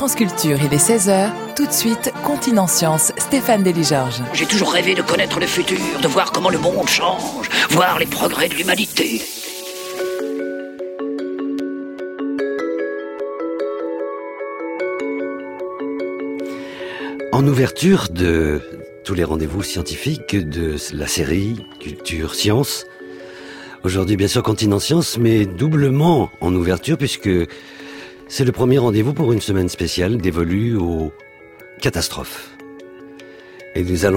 France Culture, il est 16h. Tout de suite, Continent Science, Stéphane Delis-Georges. J'ai toujours rêvé de connaître le futur, de voir comment le monde change, voir les progrès de l'humanité. En ouverture de tous les rendez-vous scientifiques de la série Culture Science, aujourd'hui bien sûr Continent Science, mais doublement en ouverture puisque c'est le premier rendez-vous pour une semaine spéciale dévolue aux catastrophes. Et nous allons